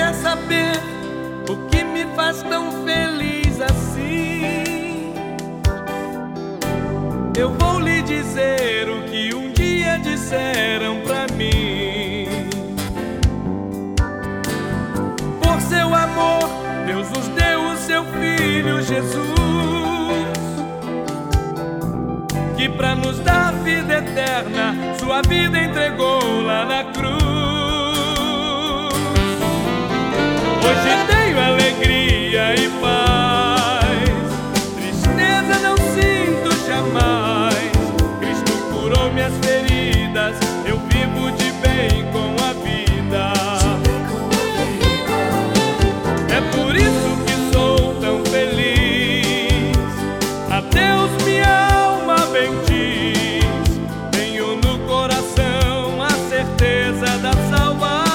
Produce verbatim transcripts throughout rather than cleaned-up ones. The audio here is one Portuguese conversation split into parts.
quer saber o que me faz tão feliz assim, eu vou lhe dizer o que um dia disseram pra mim. Por seu amor, Deus nos deu o seu Filho Jesus, que pra nos dar vida eterna, sua vida entregou lá na cruz. Hoje tenho alegria e paz, tristeza não sinto jamais. Cristo curou minhas feridas, eu vivo de bem com a vida. É por isso que sou tão feliz. A Deus minha alma bendiz, tenho no coração a certeza da salvação.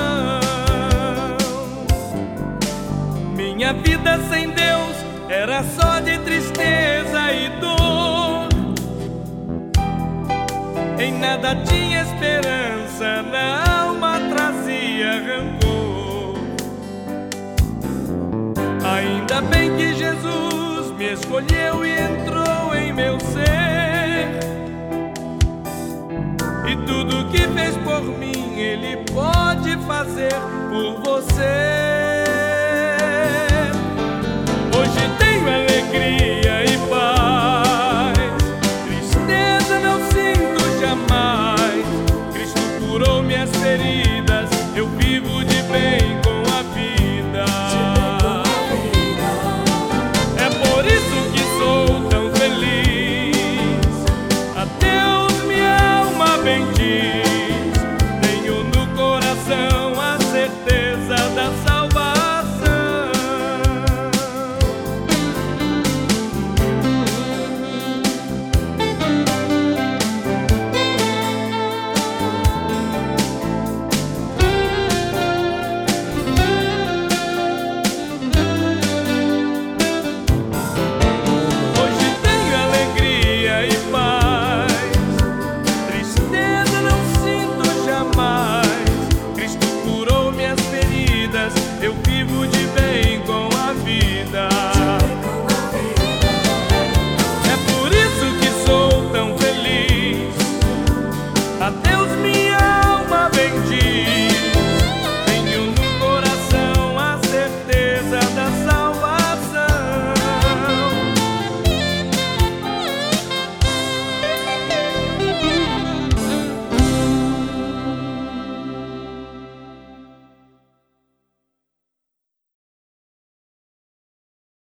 Minha vida sem Deus era só de tristeza e dor, em nada tinha esperança, na alma trazia rancor. Ainda bem que Jesus me escolheu e entrou em meu ser, e tudo que fez por mim Ele pode fazer por você. Hoje tenho alegria e paz, tristeza não sinto jamais. Cristo curou minhas feridas, eu vivo de bem